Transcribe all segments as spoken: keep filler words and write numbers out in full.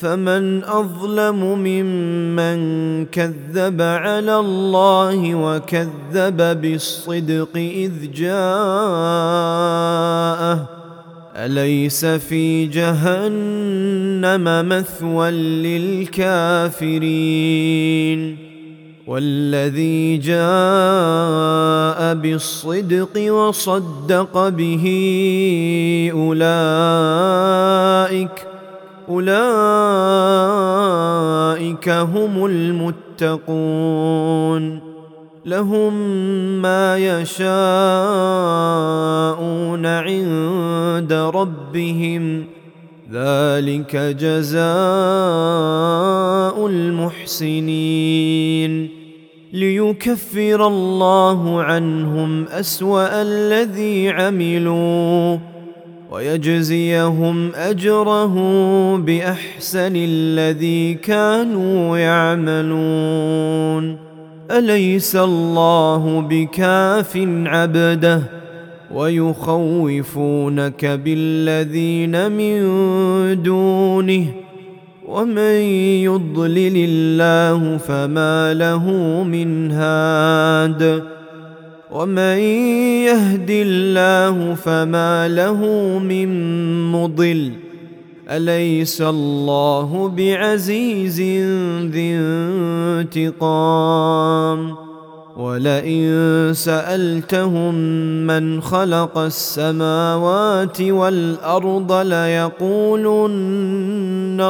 فمن أظلم ممن كذب على الله وكذب بالصدق إذ جاءه أليس في جهنم مثوى للكافرين والذي جاء بالصدق وصدق به أولئك أولئك هم المتقون لهم ما يشاءون عند ربهم ذلك جزاء المحسنين ليكفر الله عنهم أسوأ الذي عملوا ويجزيهم أجره بأحسن الذي كانوا يعملون أليس الله بكاف عبده ويخوفونك بالذين من دونه ومن يضلل الله فما له من هاد ومن يهد الله فما له من مضل أليس الله بعزيز ذي انتقام ولئن سألتهم من خلق السماوات والأرض ليقولن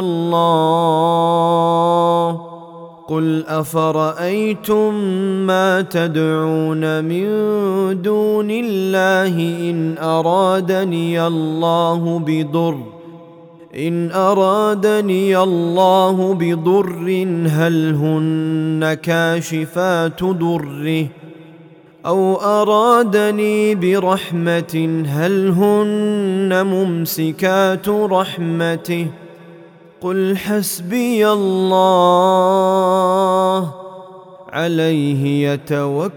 الله قل أفرأيتم ما تدعون من دون الله إن أرادني الله بضر إن أرادني الله بضر هل هن كاشفات ضره أو أرادني برحمة هل هن ممسكات رحمته قل حسبي الله عليه يتوكل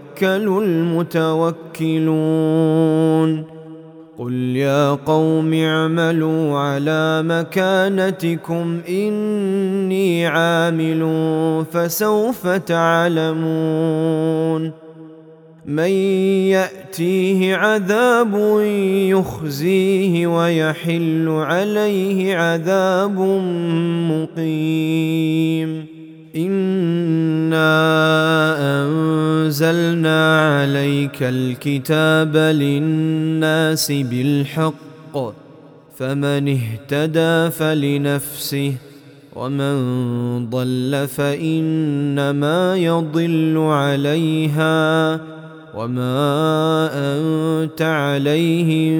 المتوكلون قل يا قوم اعملوا على مكانتكم إني عامل فسوف تعلمون من يأتيه عذاب يخزيه ويحل عليه عذاب مقيم إنا أنزلنا عليك الكتاب للناس بالحق فمن اهتدى فلنفسه ومن ضل فإنما يضل عليها وما أنت عليهم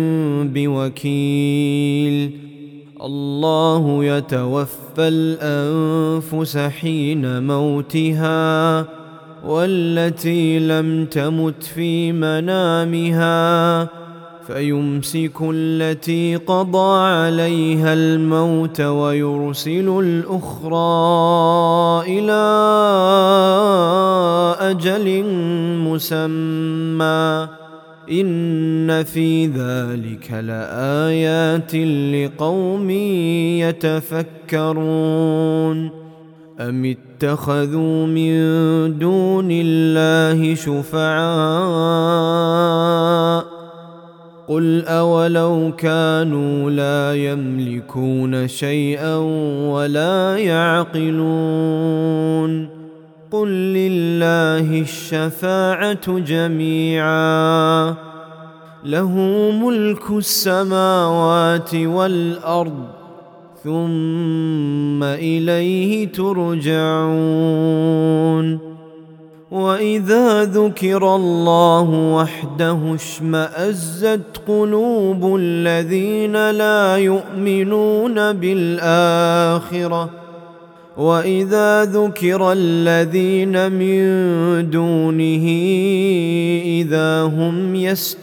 بوكيل الله يتوفى الأنفس حين موتها والتي لم تمت في منامها فيمسك التي قضى عليها الموت ويرسل الأخرى إلى أجل مسمى إن في ذلك لآيات لقوم يتفكرون أم اتخذوا من دون الله شفعاء قل أولو كانوا لا يملكون شيئا ولا يعقلون قل لله الشفاعة جميعا له ملك السماوات والأرض ثم إليه ترجعون وإذا ذكر الله وحده اشمأزت قلوب الذين لا يؤمنون بالآخرة وإذا ذكر الذين من دونه إذا هم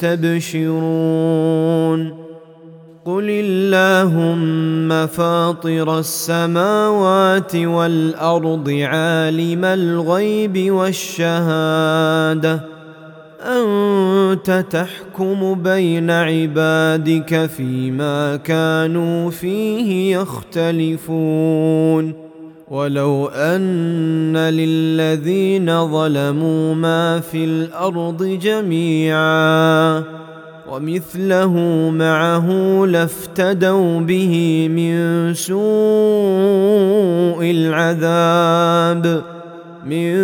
يستبشرون قل اللهم فاطر السماوات والأرض عالم الغيب والشهادة أنت تحكم بين عبادك فيما كانوا فيه يختلفون ولو أن للذين ظلموا ما في الأرض جميعا ومثله معه لافتدوا به من سوء العذاب من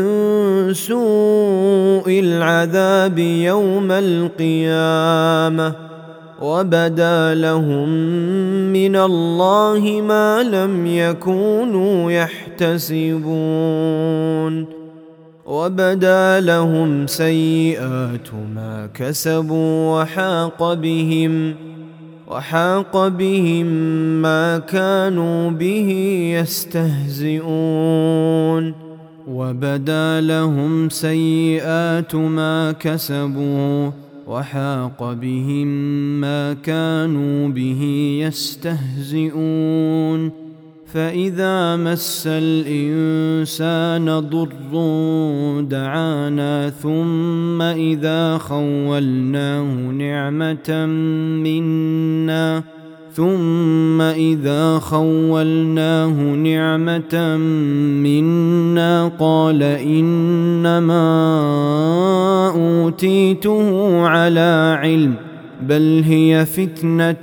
سوء العذاب يوم القيامة وبدا لهم من الله ما لم يكونوا يحتسبون وبدا لهم سيئات ما كسبوا وحاق بهم وحاق بهم ما كانوا به يستهزئون وبدا لهم سيئات ما كسبوا وحاق بهم ما كانوا به يستهزئون فإذا مس الإنسان ضر دعانا ثم إذا خولناه نعمة منا ثم إذا خولناه نعمة منا قال إنما أوتيته على علم بل هي فتنة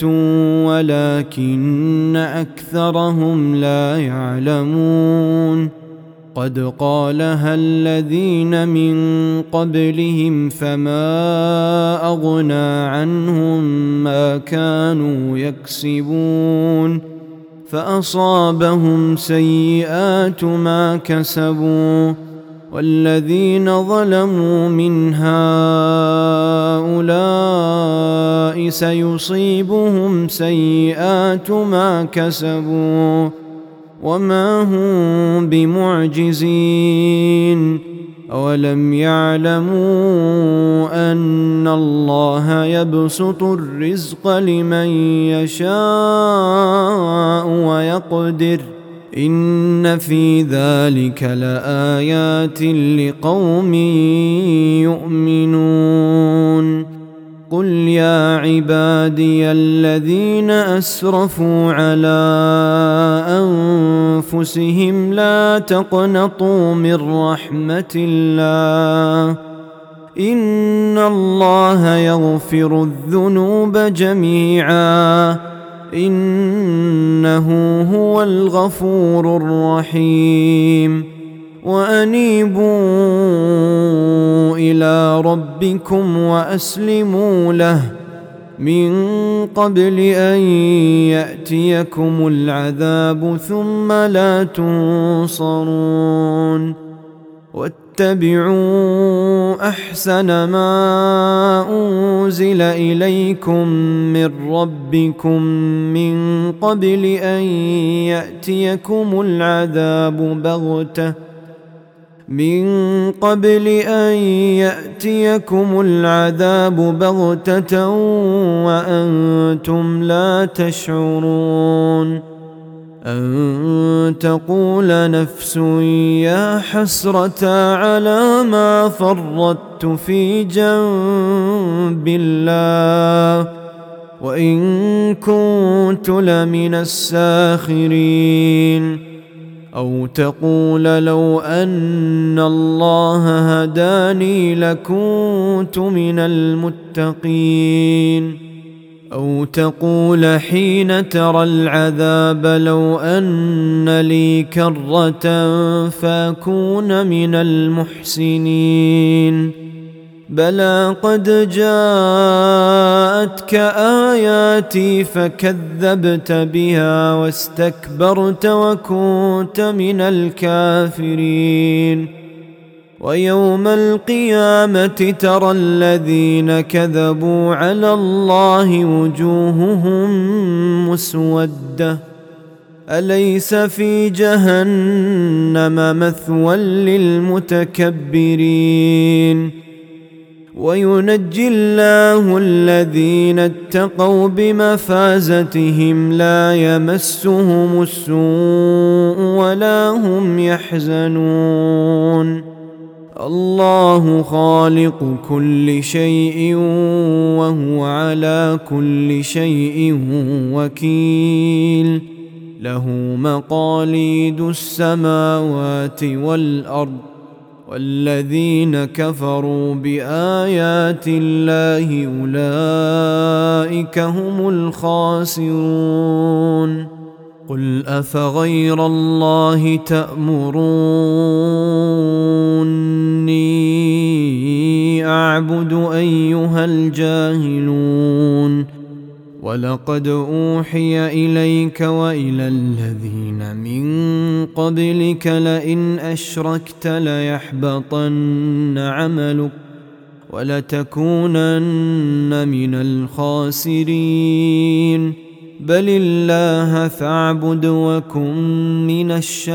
ولكن أكثرهم لا يعلمون قد قالها الذين من قبلهم فما أغنى عنهم ما كانوا يكسبون فأصابهم سيئات ما كسبوا والذين ظلموا من هؤلاء سيصيبهم سيئات ما كسبوا وما هم بمعجزين أولم يعلموا أن الله يبسط الرزق لمن يشاء ويقدر إن في ذلك لآيات لقوم يؤمنون قل يا عبادي الذين أسرفوا على أنفسهم لا تقنطوا من رحمة الله إن الله يغفر الذنوب جميعا إنه هو الغفور الرحيم وأنيبوا إلى ربكم وأسلموا له من قبل أن يأتيكم العذاب ثم لا تنصرون واتبعوا أحسن ما أنزل إليكم من ربكم من قبل أن يأتيكم العذاب بغتة من قبل أن يأتيكم العذاب بغتة وأنتم لا تشعرون أن تقول نفس يا حسرة على ما فرطت في جنب الله وإن كنت لمن الساخرين أو تقول لو أن الله هداني لكنت من المتقين أو تقول حين ترى العذاب لو أن لي كرة فأكون من المحسنين بلى قد جاءتك آياتي فكذبت بها واستكبرت وكنت من الكافرين ويوم القيامة ترى الذين كذبوا على الله وجوههم مسودة أليس في جهنم مثوى للمتكبرين وينجي الله الذين اتقوا بمفازتهم لا يمسهم السوء ولا هم يحزنون الله خالق كل شيء وهو على كل شيء وكيل. له مقاليد السماوات والأرض، والذين كفروا بآيات الله أولئك هم الخاسرون. قل أفغير الله تأمروني أعبد أيها الجاهلون؟ ولقد أوحي إليك وإلى الذين من قبلك لئن أشركت ليحبطن عملك ولتكونن من الخاسرين. بل الله فاعبد وكن من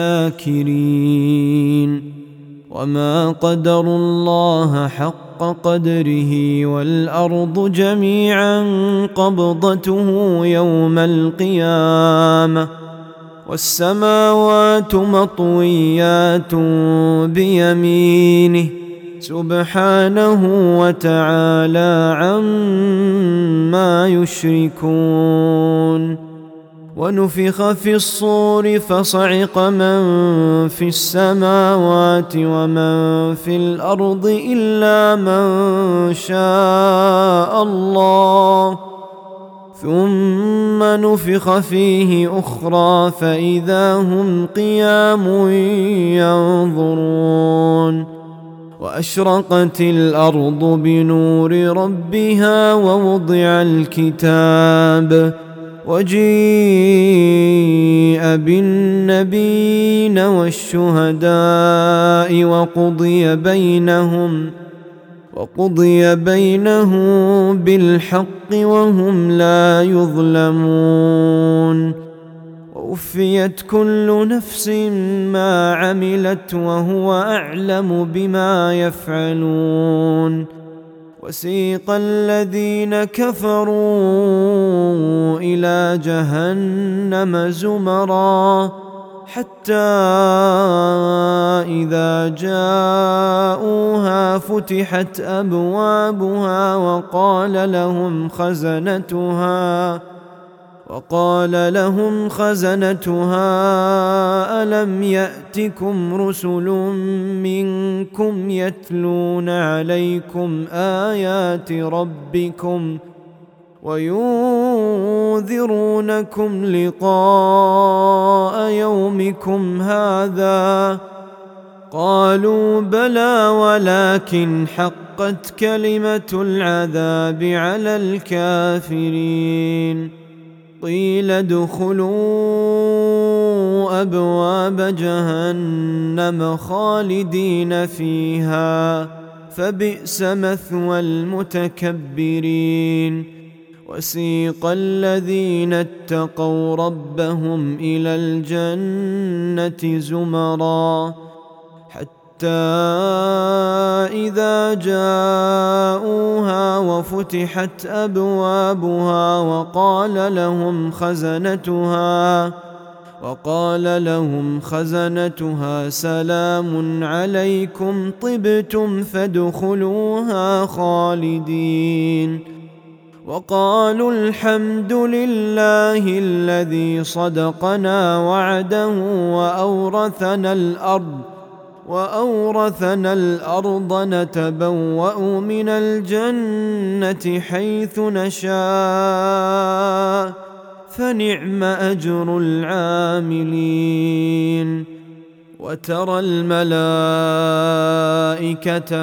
الشاكرين. وما قدروا الله حق قدره والأرض جميعا قبضته يوم القيامة والسماوات مطويات بيمينه سبحانه وتعالى عما يشركون. ونفخ في الصور فصعق من في السماوات ومن في الأرض إلا من شاء الله، ثم نفخ فيه أخرى فإذا هم قيام ينظرون. وأشرقت الأرض بنور ربها ووضع الكتاب وجيء بالنبيين والشهداء وقضي بينهم وقضي بينهم بالحق وهم لا يظلمون. ووفيت كل نفس ما عملت وهو أعلم بما يفعلون. وسيق الذين كفروا إلى جهنم زمرا حتى إذا جاءوها فتحت أبوابها وقال لهم خزنتها وقال لهم خزنتها ألم يأتكم رسل منكم يتلون عليكم آيات ربكم وينذرونكم لقاء يومكم هذا؟ قالوا بلى ولكن حقت كلمة العذاب على الكافرين. قيل ادخلوا أبواب جهنم خالدين فيها فبئس مثوى المتكبرين. وسيق الذين اتقوا ربهم إلى الجنة زمرا حتى إذا جاءوها وفتحت أبوابها وقال لهم خزنتها وقال لهم خزنتها سلام عليكم طبتم فادخلوها خالدين. وقالوا الحمد لله الذي صدقنا وعده وأورثنا الأرض وأورثنا الأرض نتبوأ من الجنة حيث نشاء فنعم أجر العاملين. وترى الملائكة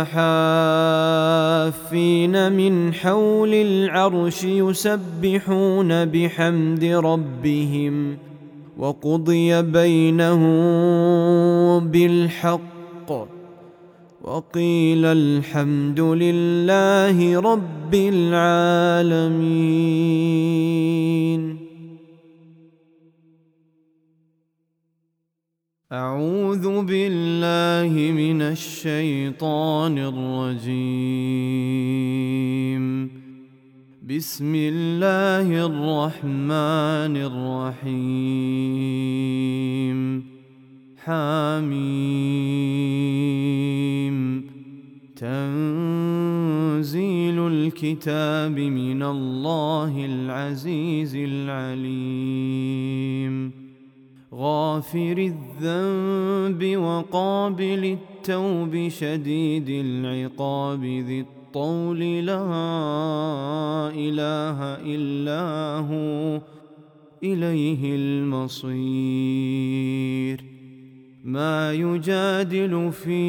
حافين من حول العرش يسبحون بحمد ربهم وقضي بينهم بالحق وقيل الحمد لله رب العالمين. أعوذ بالله من الشيطان الرجيم. بسم الله الرحمن الرحيم. حميم. الكتاب من الله العزيز العليم غافر الذنب وقابل التوب شديد العقاب ذي الطول لا إله إلا هو إليه المصير ما يجادل في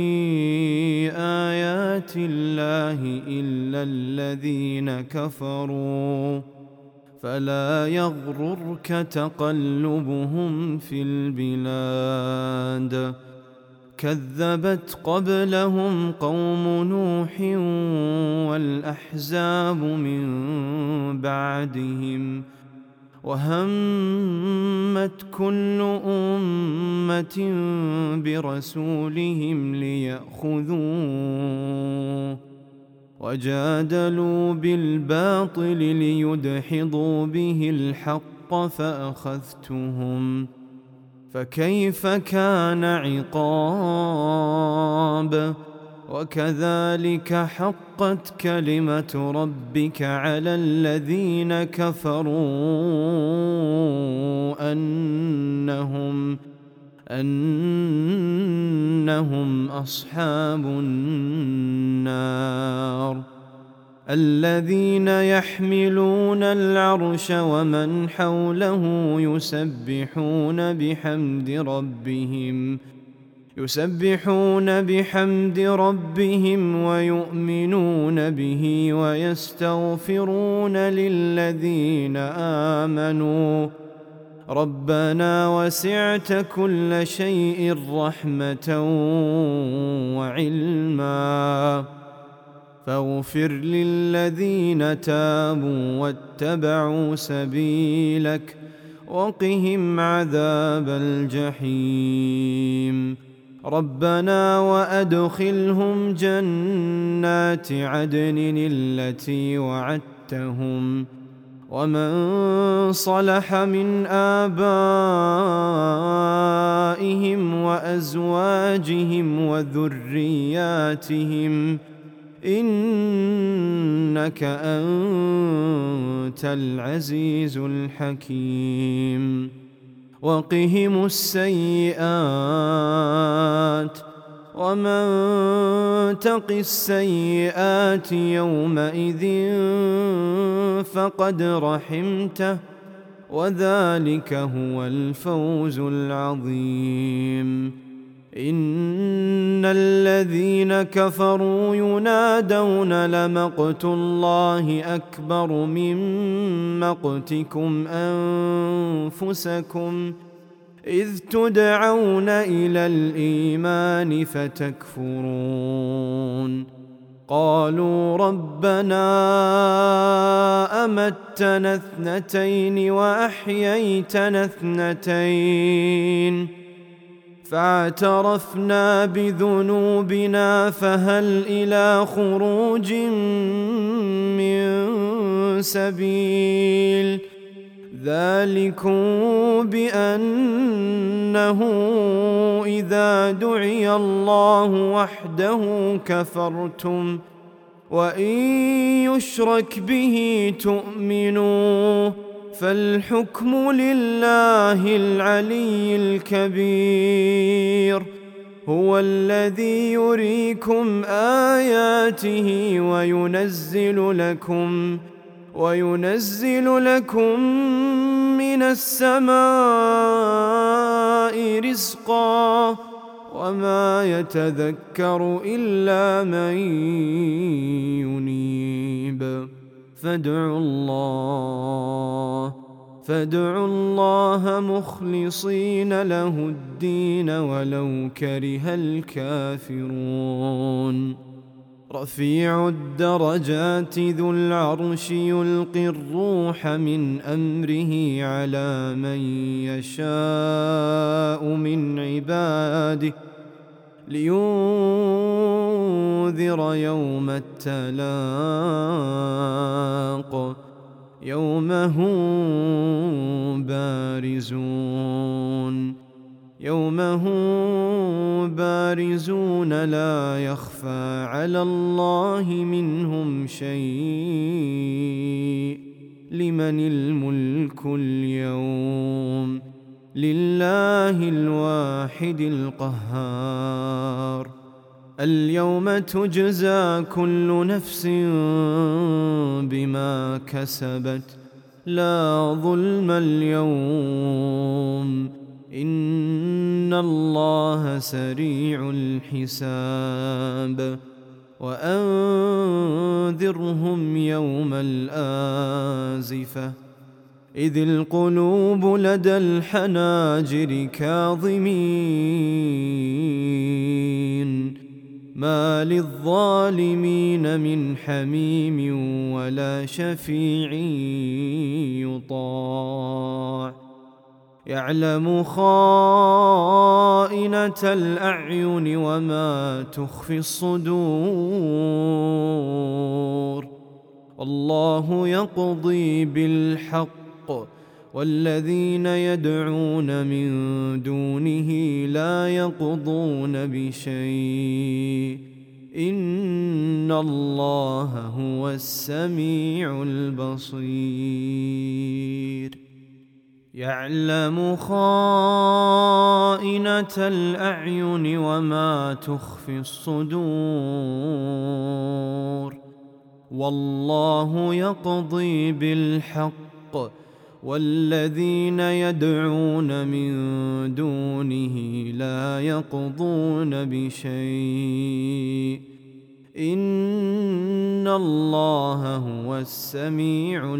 آيات الله إلا الذين كفروا فلا يغررك تقلبهم في البلاد كذبت قبلهم قوم نوح والأحزاب من بعدهم وهمت كل أمة برسولهم ليأخذوه وجادلوا بالباطل ليدحضوا به الحق فأخذتهم فكيف كان عقاب وكذلك حقت كلمة ربك على الذين كفروا أنهم أنهم أصحاب النار الذين يحملون العرش ومن حوله يسبحون بحمد ربهم يسبحون بحمد ربهم ويؤمنون به ويستغفرون للذين آمنوا ربنا وسعت كل شيء رحمة وعلما فاغفر للذين تابوا واتبعوا سبيلك وقهم عذاب الجحيم ربنا وأدخلهم جنات عدن التي وعدتهم ومن صلح من آبائهم وأزواجهم وذرياتهم إنك أنت العزيز الحكيم وقهم السيئات ومن تق السيئات يومئذ فقد رحمته وذلك هو الفوز العظيم إن الذين كفروا ينادون لمقت الله أكبر من مقتكم أنفسكم إذ تدعون إلى الإيمان فتكفرون قالوا ربنا أمتنا اثنتين وأحييتنا اثنتين فاعترفنا بذنوبنا فهل إلى خروج من سبيل ذلكم بأنه إذا دعي الله وحده كفرتم وإن يشرك به تؤمنوا فالحكم لله العلي الكبير هو الذي يريكم آياته وينزل لكم وينزل لكم من السماء رزقا وما يتذكر إلا من ينيب فادعوا الله فادعوا الله مخلصين له الدين ولو كره الكافرون رفيع الدرجات ذو العرش يلقي الروح من أمره على من يشاء من عباده لينذر يوم التلاق يوم هم بارزون يوم هم بارزون لا يخفى على الله منهم شيء. لمن الملك اليوم؟ لله الواحد القهار. اليوم تجزى كل نفس بما كسبت لا ظلم اليوم إن الله سريع الحساب. وأنذرهم يوم الآزفة إذ القلوب لدى الحناجر كاظمين ما للظالمين من حميم ولا شفيع يطاع. يعلم خائنة الأعين وما تخفي الصدور. الله يقضي بالحق والذين يدعون من دونه لا يقضون بشيء إن الله هو السميع البصير. يعلم خائنة الأعين وما تخفي الصدور. والله يقضي بالحق والذين يدعون من دونه لا يقضون بشيء إن الله هو السميع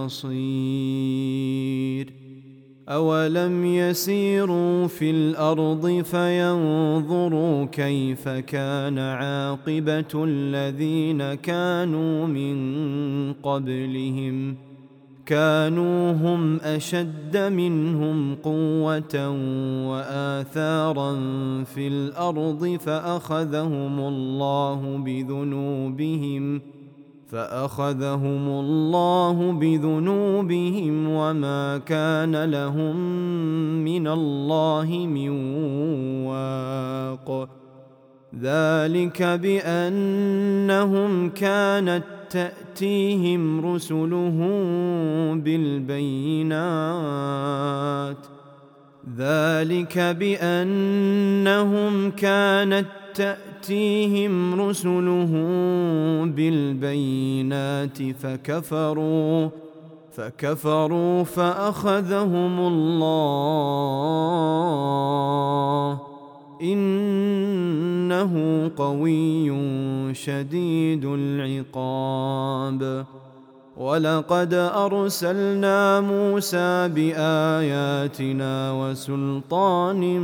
البصير. أولم يسيروا في الأرض فينظروا كيف كان عاقبة الذين كانوا من قبلهم كانوا هم أشد منهم قوة وآثارا في الأرض فأخذهم الله بذنوبهم فأخذهم الله بذنوبهم وما كان لهم من الله من واق. ذلك بأنهم كانت تأتيهم رسلهم بالبينات ذلك بأنهم كانت تأتيهم رسلهم بالبينات فكفروا فكفروا فأخذهم الله إنه قوي شديد العقاب. ولقد أرسلنا موسى بآياتنا وسلطان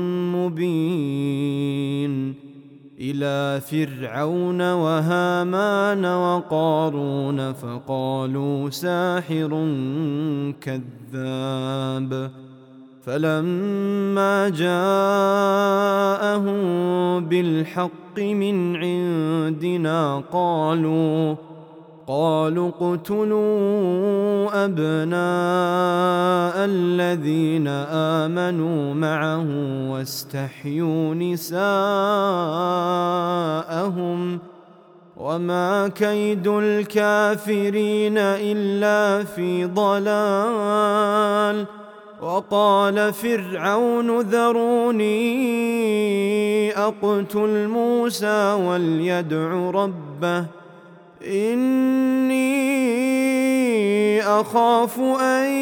مبين إلى فرعون وهامان وقارون فقالوا ساحر كذاب. فلما جاءهم بالحق من عندنا قالوا قالوا اقتلوا أبناء الذين آمنوا معه واستحيوا نساءهم وما كيد الكافرين إلا في ضلال. وقال فرعون ذروني أقتل موسى وليدع ربه إني أخاف أن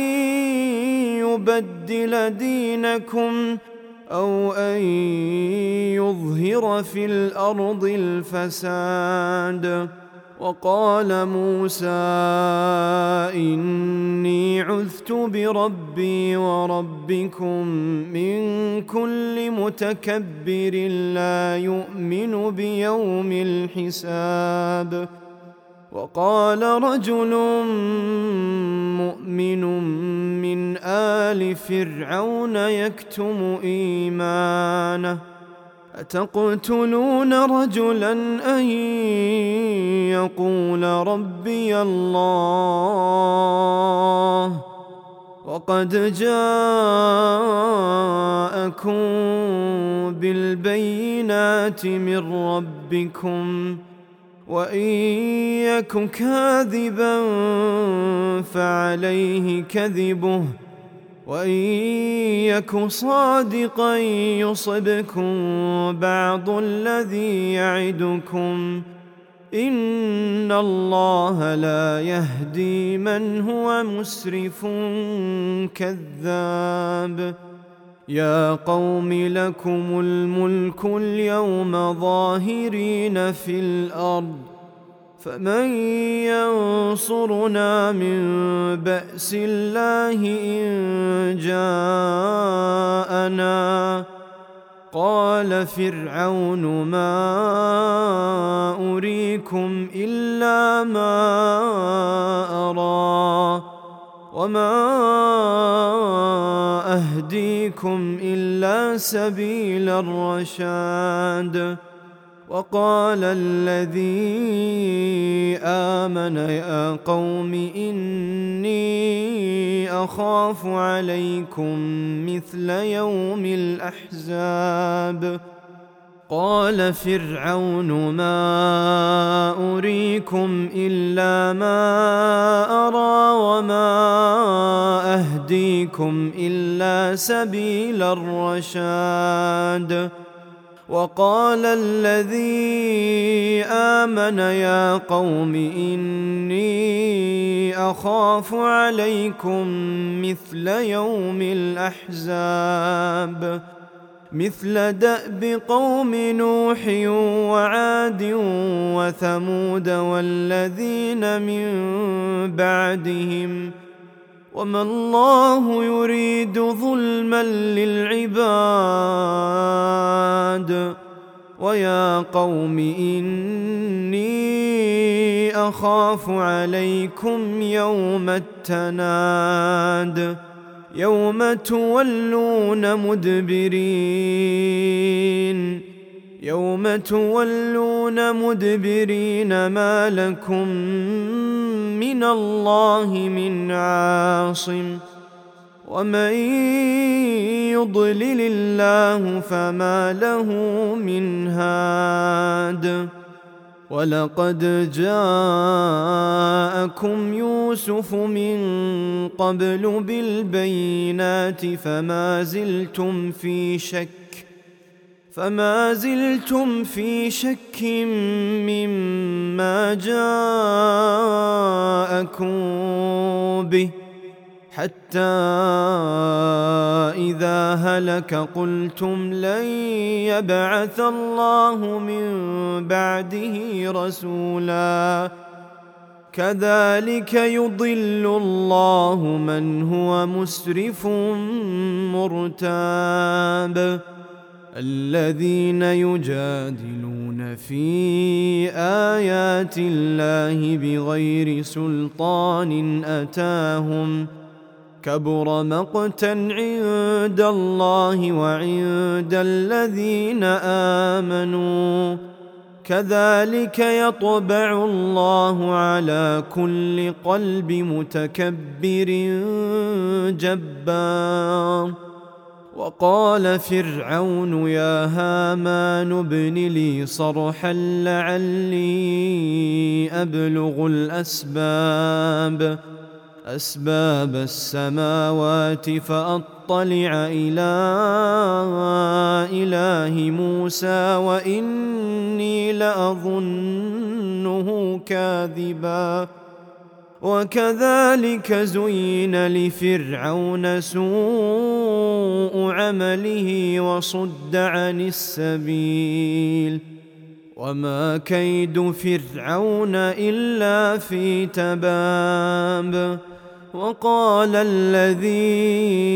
يبدل دينكم أو أن يظهر في الأرض الفساد. وقال موسى إني عذت بربي وربكم من كل متكبر لا يؤمن بيوم الحساب. وقال رجل مؤمن من آل فرعون يكتم إيمانه أتقتلون رجلا أن يقول ربي الله وقد جاءكم بالبينات من ربكم وإن يك كاذبا فعليه كذبه وإن يك صادقا يصبكم بعض الذي يعدكم إن الله لا يهدي من هو مسرف كذاب. يا قوم لكم الملك اليوم ظاهرين في الأرض فمن ينصرنا من بأس الله إن جاءنا. قال فرعون ما أريكم إلا ما أرى وما أهديكم إلا سبيل الرشاد. وقال الذي آمن يا قوم إني أخاف عليكم مثل يوم الأحزاب. قال فرعون ما أريكم إلا ما أرى وما أهديكم إلا سبيل الرشاد. وقال الذي آمن يا قوم إني أخاف عليكم مثل يوم الأحزاب مثل دأب قوم نوح وعاد وثمود والذين من بعدهم وما الله يريد ظلما للعباد. ويا قوم إني أخاف عليكم يوم التناد يوم تولون مدبرين يوم تولون مدبرين ما لكم من الله من عاصم ومن يضلل الله فما له من هاد. ولقد جاءكم يوسف من قبل بالبينات فما زلتم في شك فما زلتم في شك مما جاءكم به حتى إذا هلك قلتم لن يبعث الله من بعده رسولا كذلك يضل الله من هو مسرف مرتاب. الذين يجادلون في آيات الله بغير سلطان أتاهم كبر مقتا عند الله وعند الذين آمنوا كذلك يطبع الله على كل قلب متكبر جبار. وقال فرعون يا هامان ابن لي صرحا لعلي أبلغ الأسباب أسباب السماوات فأطلع إلى إله موسى وإني لأظنه كاذبا. وكذلك زين لفرعون سوء عمله وصد عن السبيل وما كيد فرعون إلا في تباب. وقال الذي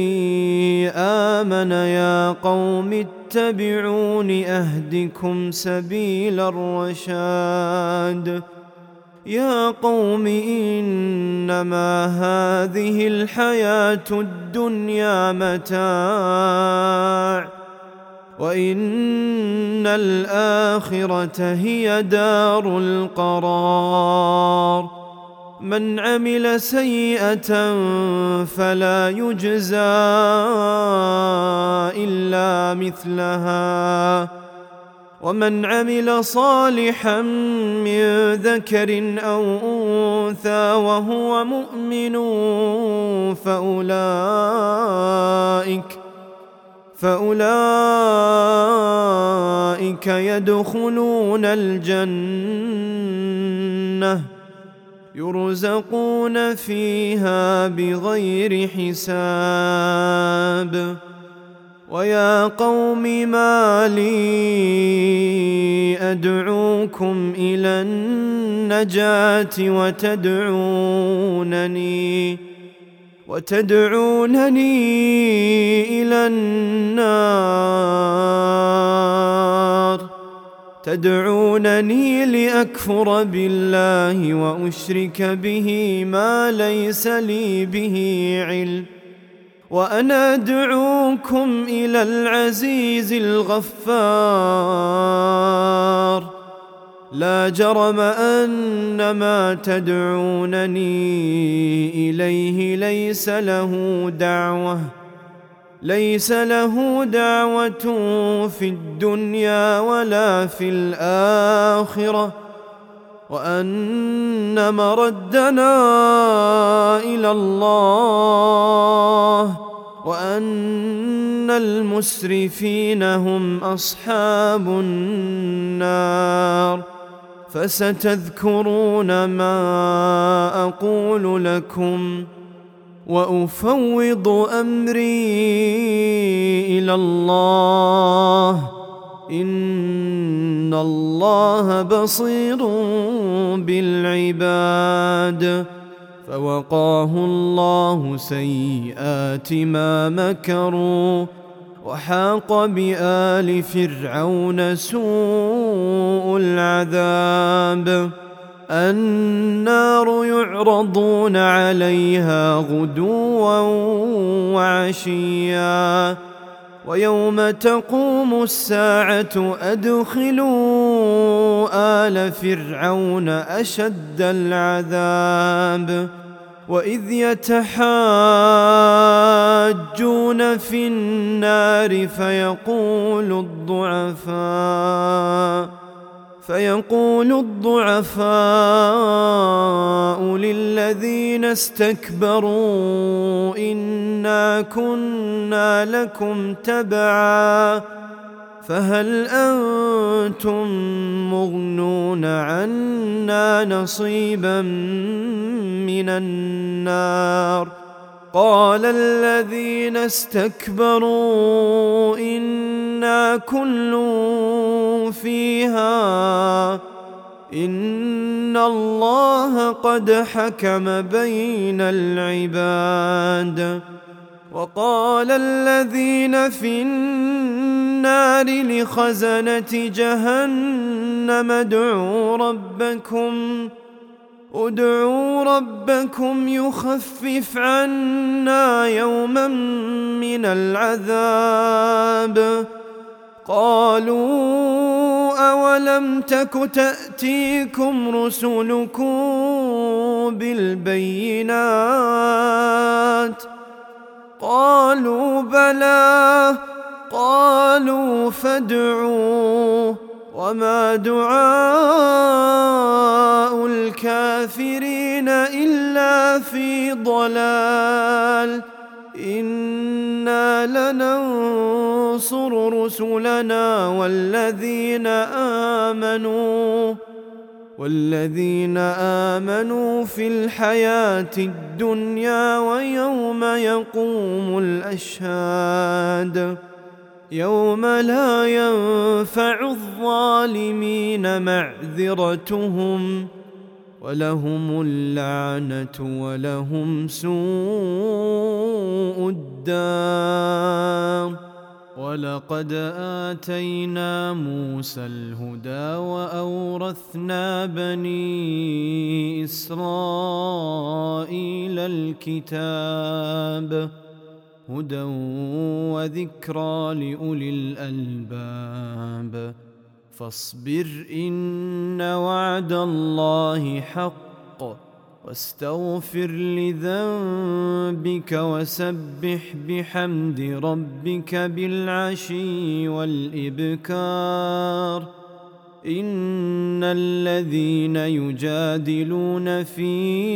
آمن يا قوم اتبعون أهدكم سبيل الرشاد. يا قوم إنما هذه الحياة الدنيا متاع وإن الآخرة هي دار القرار. من عمل سيئة فلا يجزى إلا مثلها ومن عمل صالحا من ذكر أو أنثى وهو مؤمن فأولئك فأولئك يدخلون الجنة يرزقون فيها بغير حساب. ويا قوم ما لي أدعوكم إلى النجاة وتدعونني وتدعونني إلى النار تدعونني لأكفر بالله وأشرك به ما ليس لي به علم وأنا أدعوكم إلى العزيز الغفار. لا جرم أن ما تدعونني إليه ليس له دعوة ليس له دعوة في الدنيا ولا في الآخرة وأن مردنا إلى الله وأن المسرفين هم أصحاب النار. فستذكرون ما أقول لكم وأفوض أمري إلى الله إن الله بصير بالعباد. فوقاه الله سيئات ما مكروا وحاق بآل فرعون سوء العذاب. النار يعرضون عليها غدوا وعشيا ويوم تقوم الساعة أدخلوا آل فرعون أشد العذاب. وإذ يتحاجون في النار فيقول الضعفاء فيقول الضعفاء للذين استكبروا إنا كنا لكم تبعا فهل أنتم مغنون عنا نصيبا من النار. قال الذين استكبروا إنا كل فيها إن الله قد حكم بين العباد. وقال الذين في النار لخزنة جهنم ادعوا ربكم ادعوا ربكم يخفف عنا يوما من العذاب. قالوا أولم تك تأتيكم رسلكم بالبينات قالوا بلى قالوا فادعوا وما دعاء الكافرين إلا في ضلال. إنا لننصر رسلنا والذين آمنوا والذين آمنوا في الحياة الدنيا ويوم يقوم الأشهاد يوم لا ينفع الظالمين معذرتهم ولهم اللعنة ولهم سوء الدار. ولقد آتينا موسى الهدى وأورثنا بني إسرائيل الكتاب هدى وذكرى لأولي الألباب. فاصبر إن وعد الله حق واستغفر لذنبك وسبح بحمد ربك بالعشي والإبكار. إن الذين يجادلون في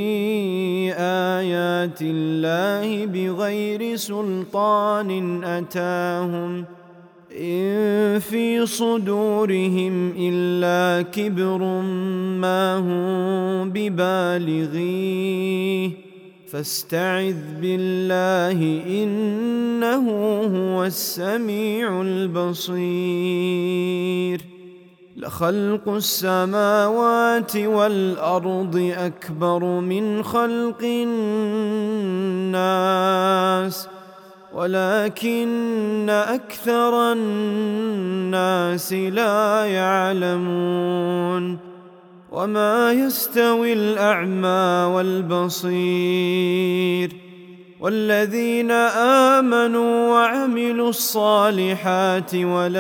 آيات الله بغير سلطان أتاهم إن في صدورهم إلا كبر ما هم ببالغيه فاستعذ بالله إنه هو السميع البصير. لخلق السماوات والأرض أكبر من خلق الناس ولكن أكثر الناس لا يعلمون. وما يستوي الأعمى والبصير والذين آمنوا وعملوا الصالحات ولا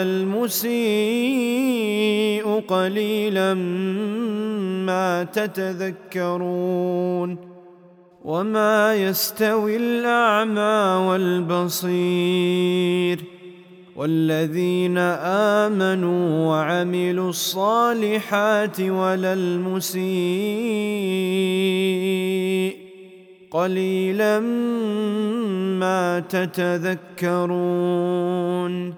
المسيء قليلا ما تتذكرون. وما يستوي الأعمى والبصير والذين آمنوا وعملوا الصالحات ولا المسيء قليلا ما تتذكرون.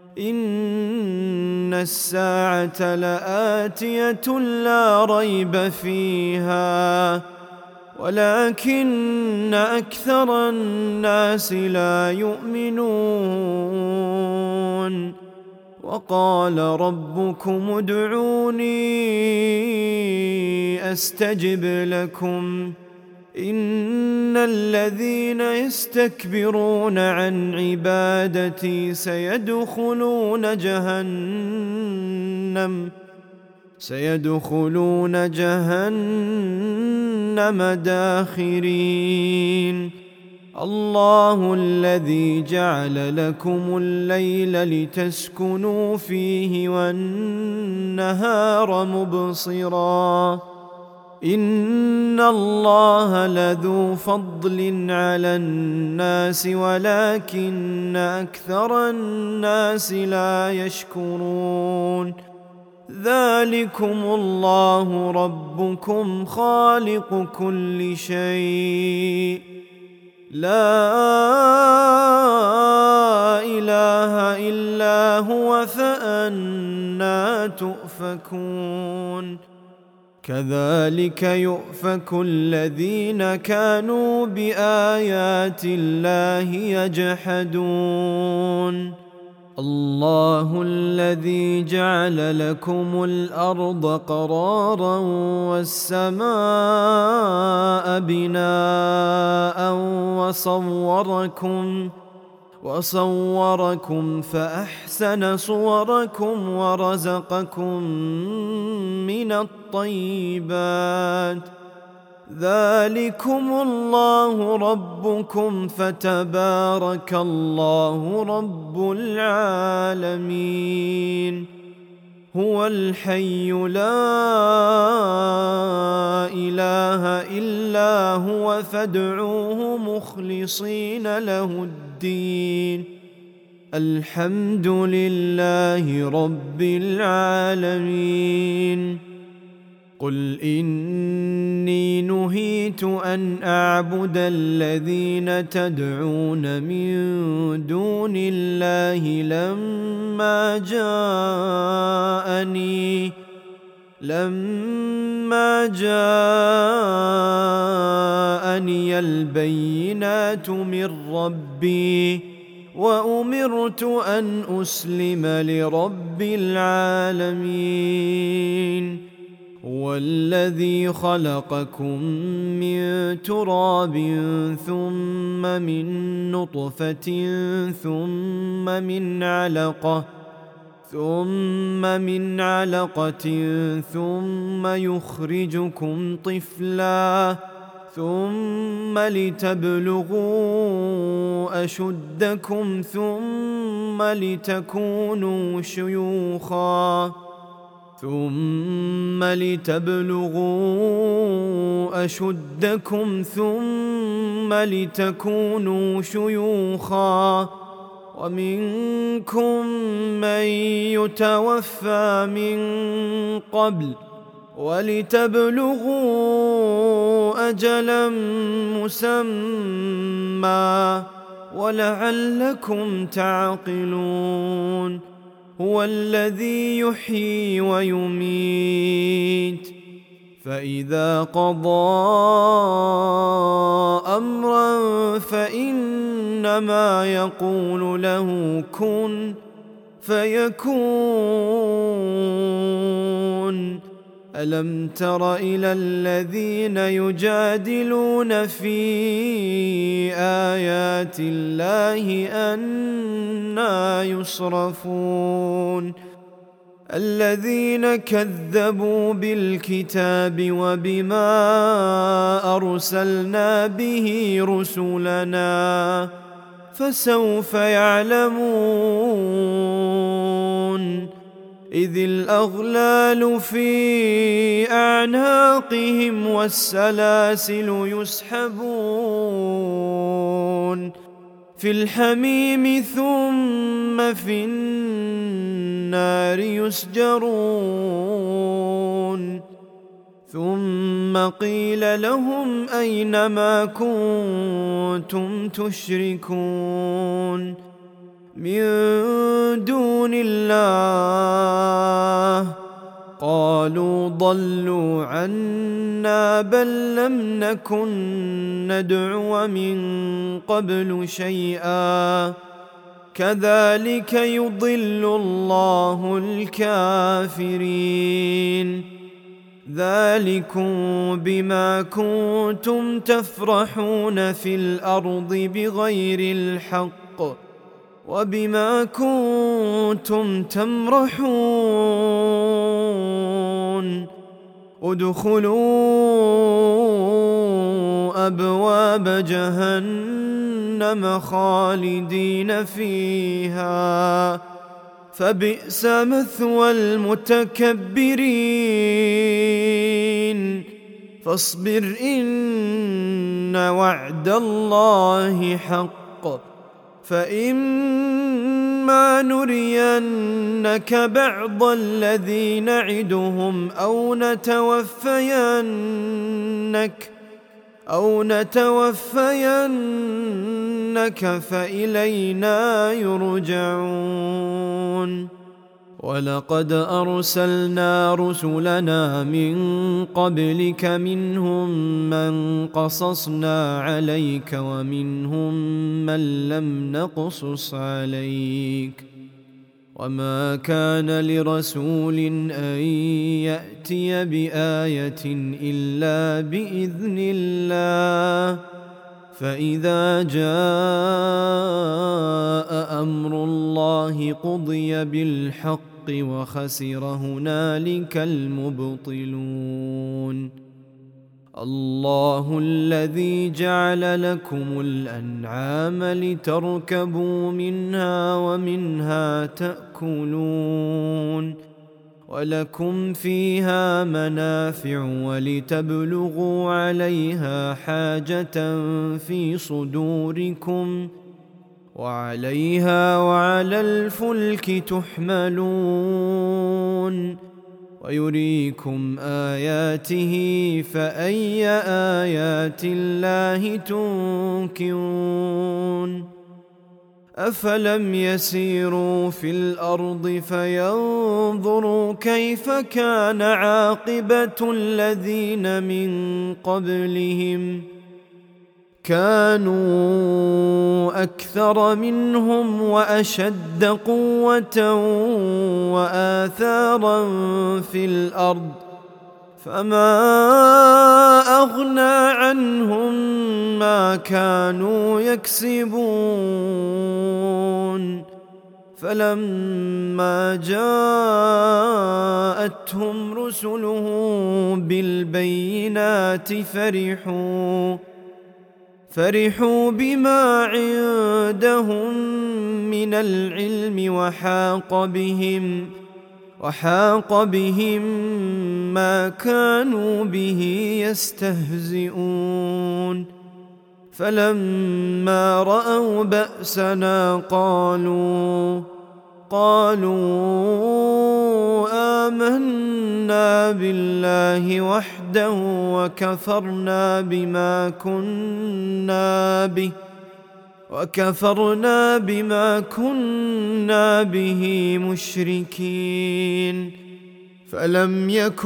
إن الساعة لآتية لا ريب فيها ولكن أكثر الناس لا يؤمنون. وقال ربكم ادعوني أستجب لكم إن الذين يستكبرون عن عبادتي سيدخلون جهنم سيدخلون جهنم داخرين. الله الذي جعل لكم الليل لتسكنوا فيه والنهار مبصرا إن الله لذو فضل على الناس ولكن أكثر الناس لا يشكرون. ذلكم الله ربكم خالق كل شيء لا إله إلا هو فأنى تؤفكون. كذلك يؤفك الذين كانوا بآيات الله يجحدون. الله الذي جعل لكم الأرض قرارا والسماء بناء وصوركم وصوركم فأحسن صوركم ورزقكم من الطيبات. ذلكم الله ربكم فتبارك الله رب العالمين. هو الحي لا إله إلا هو فادعوه مخلصين له الدين. الحمد لله رب العالمين. قل إني نهيت أن أعبد الذين تدعون من دون الله لما جاءني لما جاءني البينات من ربي وأمرت أن أسلم لرب العالمين. هو الذي خلقكم من تراب ثم من نطفة ثم من علقة ثم من علقة ثم يخرجكم طفلا ثم لتبلغوا أشدكم ثم لتكونوا شيوخا ثم لتبلغوا أشدكم ثم لتكونوا شيوخا ومنكم من يتوفى من قبل ولتبلغوا أجلا مسمى ولعلكم تعقلون هو الذي يحيي ويميت فإذا قضى أمرا فإنما يقول له كن فيكون ألم تر إلى الذين يجادلون في آيات الله أنى يصرفون الذين كذبوا بالكتاب وبما أرسلنا به رسلنا فسوف يعلمون إذ الأغلال في أعناقهم والسلاسل يسحبون في الحميم ثم في النار يسجرون ثم قيل لهم أين ما كنتم تشركون من دون الله قالوا ضلوا عنا بل لم نكن ندعو من قبل شيئا كذلك يضل الله الكافرين ذلكم بما كنتم تفرحون في الأرض بغير الحق وبما كنتم تمرحون ادخلوا أبواب جهنم خالدين فيها فبئس مثوى المتكبرين فاصبر إن وعد الله حق فإما نرينك بعض الذي نعدهم أو نتوفينك أو نتوفينك فإلينا يرجعون ولقد أرسلنا رسلنا من قبلك منهم من قصصنا عليك ومنهم من لم نقصص عليك وما كان لرسول أن يأتي بآية إلا بإذن الله فإذا جاء أمر الله قضي بالحق وخسر هنالك المبطلون الله الذي جعل لكم الأنعام لتركبوا منها ومنها تأكلون ولكم فيها منافع ولتبلغوا عليها حاجة في صدوركم وعليها وعلى الفلك تحملون ويريكم آياته فأي آيات الله تنكرون أفلم يسيروا في الأرض فينظروا كيف كان عاقبة الذين من قبلهم كانوا أكثر منهم وأشد قوة وآثارا في الأرض فما أغنى عنهم ما كانوا يكسبون فلما جاءتهم رسلهم بالبينات فرحوا فرحوا بما عندهم من العلم وحاق بهم وحاق بهم ما كانوا به يستهزئون فلما رأوا بأسنا قالوا قالوا آمنا بالله وحده وكفرنا بما كنا به وكفرنا بما كنا به مشركين فلم يك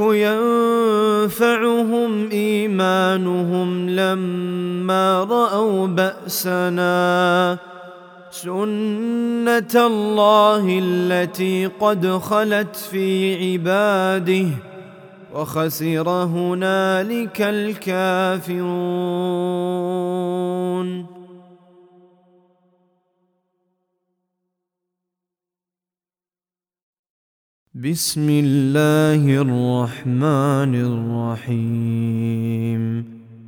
ينفعهم إيمانهم لما رأوا بأسنا سنة الله التي قد خلت في عباده وخسر هنالك الكافرون. بسم الله الرحمن الرحيم.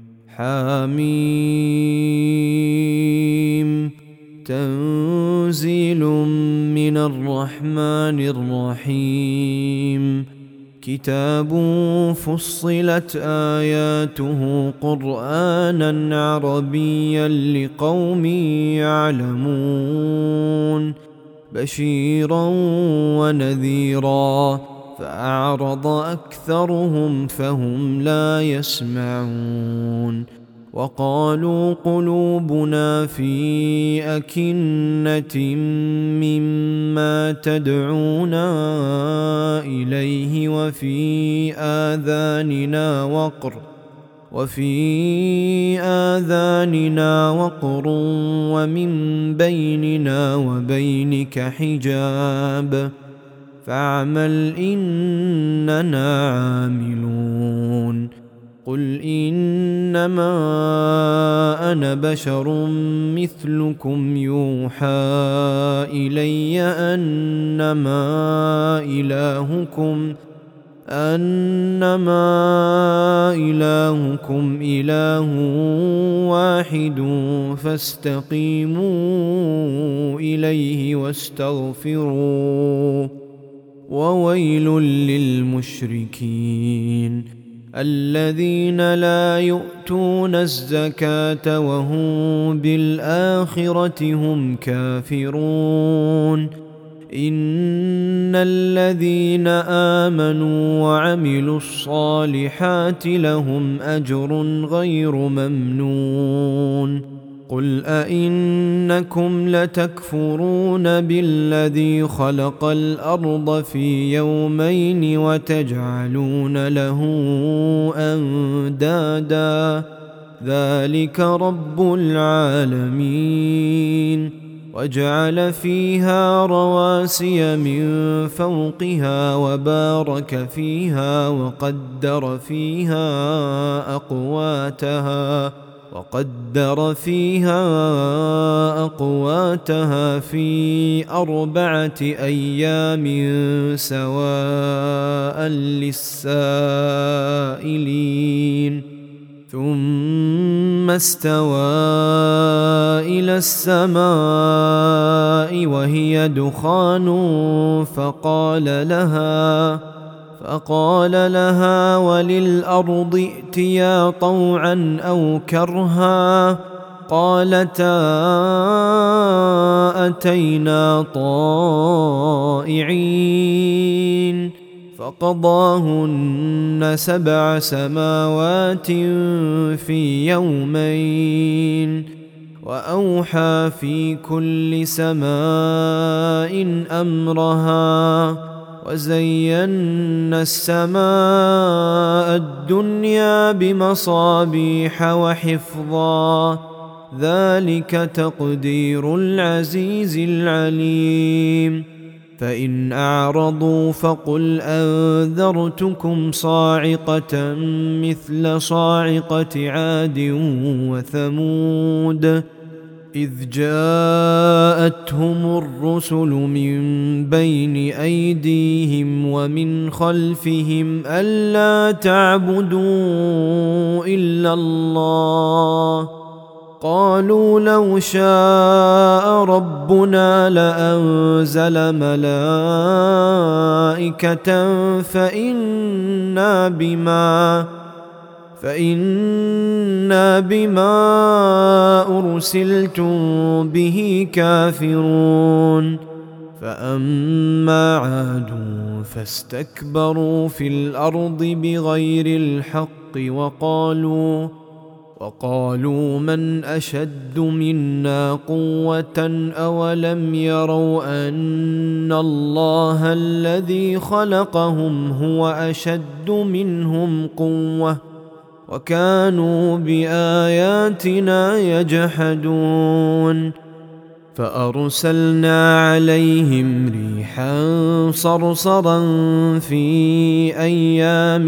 حميم. تنزيل من الرحمن الرحيم. كتاب فصلت آياته قرآنا عربيا لقوم يعلمون بشيرا ونذيرا فأعرض أكثرهم فهم لا يسمعون وقالوا قلوبنا في أكنة مما تدعونا إليه وفي آذاننا وقر وفي آذاننا وقر ومن بيننا وبينك حجاب فاعمل إننا عاملون. قل إنما أنا بشر مثلكم يوحى إلي أنما إلهكم أنما إلهكم إله واحد فاستقيموا إليه واستغفروه وويل للمشركين الذين لا يؤتون الزكاة وهم بالآخرة هم كافرون. إن الذين آمنوا وعملوا الصالحات لهم أجر غير ممنون. قل أئنكم لتكفرون بالذي خلق الأرض في يومين وتجعلون له أندادا ذلك رب العالمين. وجعل فيها رواسي من فوقها وبارك فيها وقدر فيها أقواتها وقدر فيها أقواتها في أربعة أيام سواء للسائلين ثم استوى إلى السماء وهي دخان فقال لها فقال لها وللأرض ائتيا طوعا أو كرها قالتا أتينا طائعين فقضاهن سبع سماوات في يومين وأوحى في كل سماء أمرها وزينا السماء الدنيا بمصابيح وحفظا ذلك تقدير العزيز العليم. فإن أعرضوا فقل أنذرتكم صاعقة مثل صاعقة عاد وثمود إذ جاءتهم الرسل من بين أيديهم ومن خلفهم ألا تعبدوا إلا الله قالوا لو شاء ربنا لأنزل ملائكة ملائكة فإنا بما فإنا بما أرسلتم به كافرون فأما عاد فاستكبروا في الأرض بغير الحق وقالوا وقالوا من أشد منا قوة أولم يروا أن الله الذي خلقهم هو أشد منهم قوة وكانوا بآياتنا يجحدون فأرسلنا عليهم ريحا صرصرا في أيام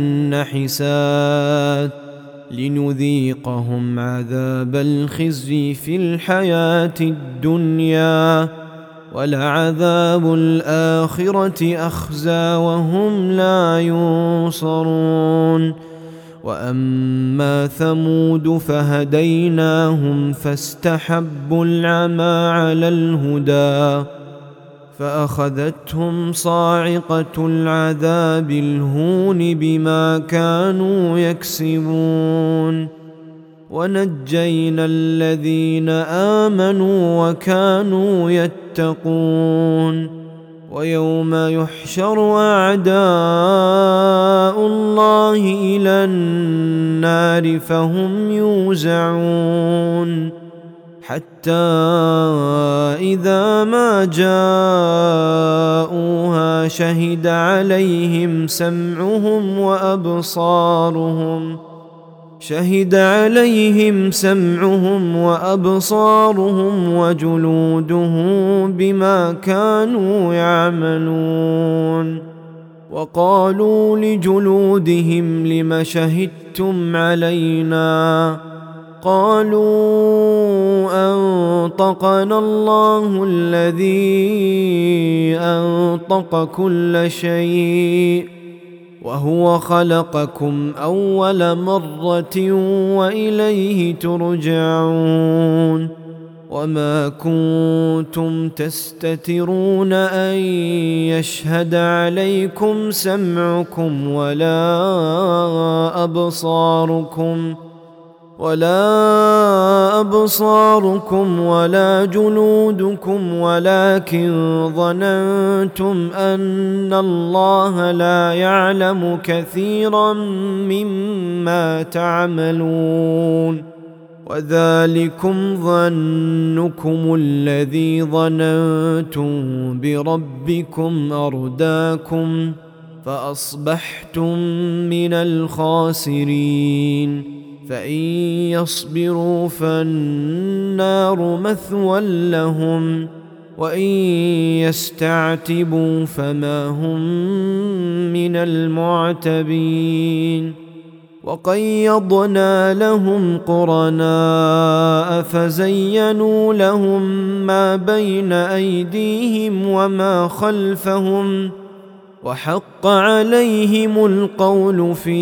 نحسات لنذيقهم عذاب الخزي في الحياة الدنيا ولعذاب الآخرة أخزى وهم لا ينصرون وأما ثمود فهديناهم فاستحبوا العمى على الهدى فأخذتهم صاعقة العذاب الهون بما كانوا يكسبون ونجينا الذين آمنوا وكانوا يتقون ويوم يحشر أعداء الله إلى النار فهم يوزعون حتى إذا ما جاءوها شهد عليهم سمعهم وأبصارهم شهد عليهم سمعهم وأبصارهم وجلودهم بما كانوا يعملون وقالوا لجلودهم لم شهدتم علينا قالوا أنطقنا الله الذي أنطق كل شيء وهو خلقكم أول مرة وإليه ترجعون وما كنتم تستترون أن يشهد عليكم سمعكم ولا أبصاركم ولا أبصاركم ولا جلودكم ولكن ظننتم أن الله لا يعلم كثيرا مما تعملون وذلكم ظنكم الذي ظننتم بربكم أرداكم فأصبحتم من الخاسرين فإن يصبروا فالنار مثوى لهم وإن يستعتبوا فما هم من المعتبين وقيضنا لهم قرناء فزينوا لهم ما بين أيديهم وما خلفهم وحق عليهم القول في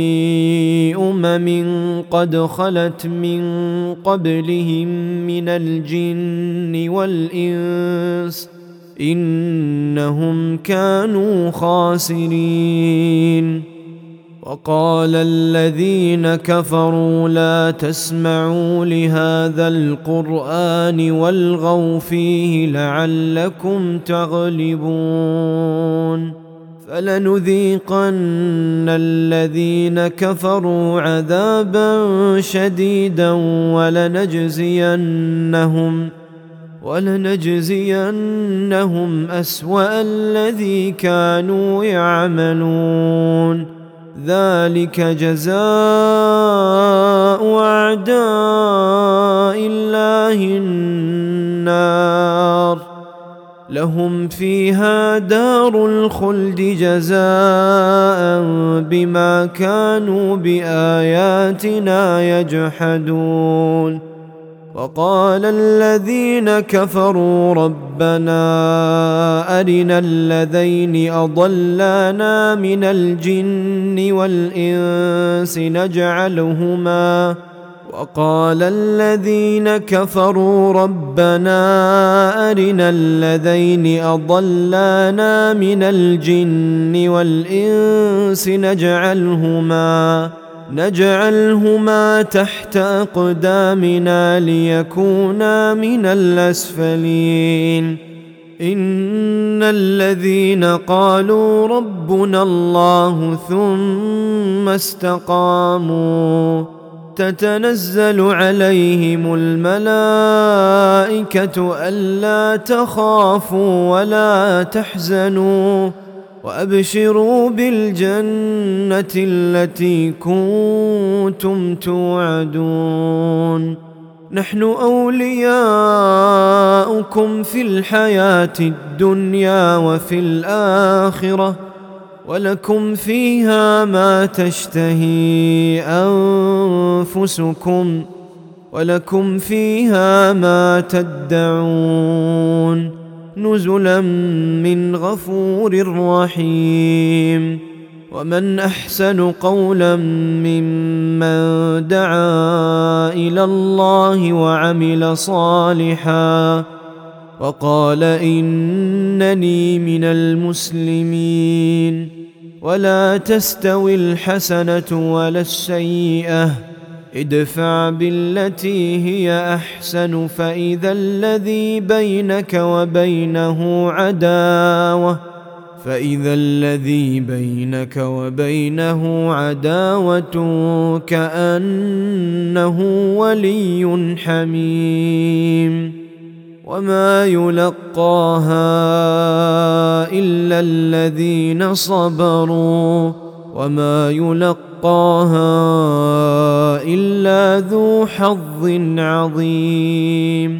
أمم قد خلت من قبلهم من الجن والإنس إنهم كانوا خاسرين وقال الذين كفروا لا تسمعوا لهذا القرآن والغوا فيه لعلكم تغلبون فلنذيقن الذين كفروا عذابا شديدا ولنجزينهم ولنجزينهم أسوأ الذي كانوا يعملون ذلك جزاء أعداء الله النار لهم فيها دار الخلد جزاء بما كانوا بآياتنا يجحدون وقال الذين كفروا ربنا أرنا الذين أضلانا من الجن والإنس نجعلهما وقال الذين كفروا ربنا أرنا اللذين أضلانا من الجن والإنس نجعلهما نجعلهما تحت أقدامنا ليكونا من الأسفلين إن الذين قالوا ربنا الله ثم استقاموا تتنزل عليهم الملائكة ألا تخافوا ولا تحزنوا وأبشروا بالجنة التي كنتم توعدون نحن أولياؤكم في الحياة الدنيا وفي الآخرة ولكم فيها ما تشتهي أنفسكم ولكم فيها ما تدعون نزلا من غفور رحيم ومن أحسن قولا ممن دعا إلى الله وعمل صالحا وقال إنني من المسلمين ولا تستوي الحسنة ولا السيئة ادفع بالتي هي أحسن فإذا الذي بينك وبينه عداوة فإذا الذي بينك وبينه عداوة كأنه ولي حميم وما يلقاها إلا الذين صبروا وما يلقاها إلا ذو حظ عظيم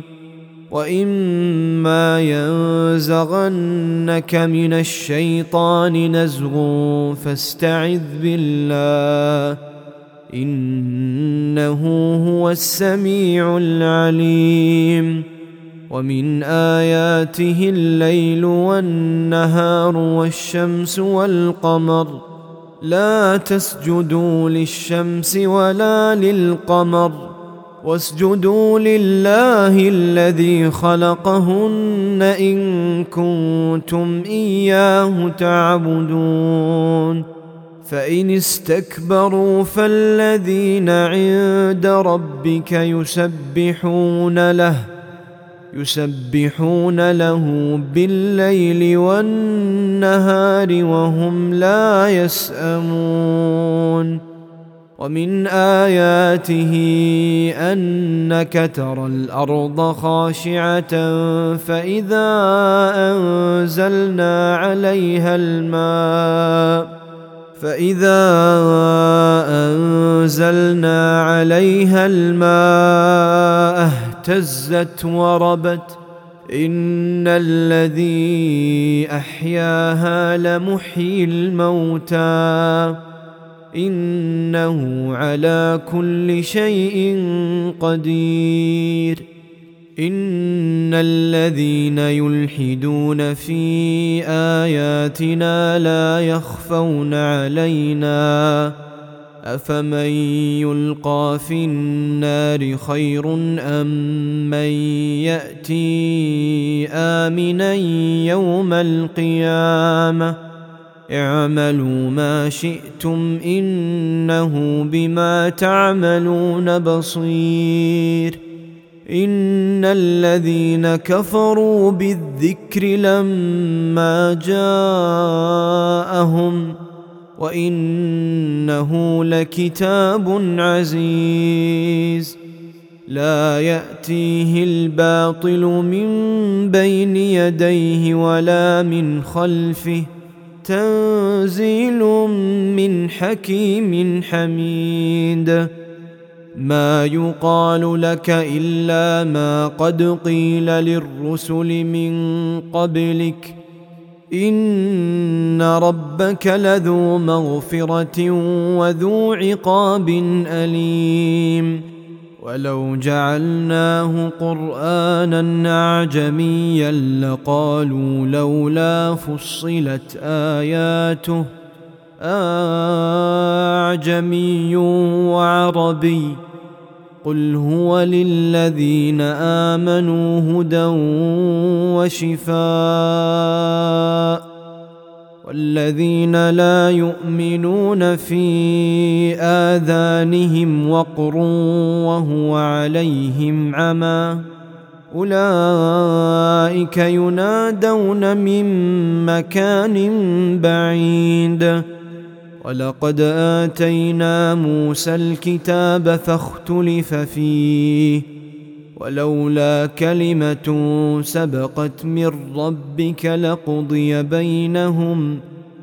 وإما ينزغنك من الشيطان نزغ فاستعذ بالله إنه هو السميع العليم ومن آياته الليل والنهار والشمس والقمر لا تسجدوا للشمس ولا للقمر واسجدوا لله الذي خلقهن إن كنتم إياه تعبدون فإن استكبروا فالذين عند ربك يسبحون له يسبحون له بالليل والنهار وهم لا يسأمون ومن آياته أنك ترى الأرض خاشعة فإذا أنزلنا عليها الماء فإذا أنزلنا عليها الماء اهتزت وربت إن الذي أحياها لمحيي الموتى إنه على كل شيء قدير إن الذين يلحدون في آياتنا لا يخفون علينا أفمن يلقى في النار خير أم من يأتي آمنا يوم القيامة اعملوا ما شئتم إنه بما تعملون بصير إن الذين كفروا بالذكر لما جاءهم وإنه لكتاب عزيز لا يأتيه الباطل من بين يديه ولا من خلفه تنزيل من حكيم حميد ما يقال لك إلا ما قد قيل للرسل من قبلك إن ربك لذو مغفرة وذو عقاب أليم ولو جعلناه قرآنا أعجميا لقالوا لولا فصلت آياته أعجمي وعربي قل هو للذين آمنوا هدى وشفاء والذين لا يؤمنون في آذانهم وقر وهو عليهم عمى أولئك ينادون من مكان بعيد ولقد آتينا موسى الكتاب فاختلف فيه ولولا كلمة سبقت من ربك لقضي بينهم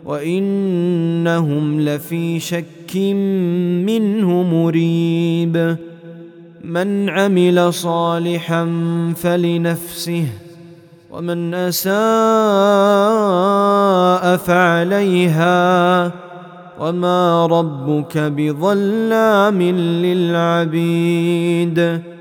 وإنهم لفي شك منه مريب من عمل صالحا فلنفسه ومن أساء فعليها وما ربك بظلام للعبيد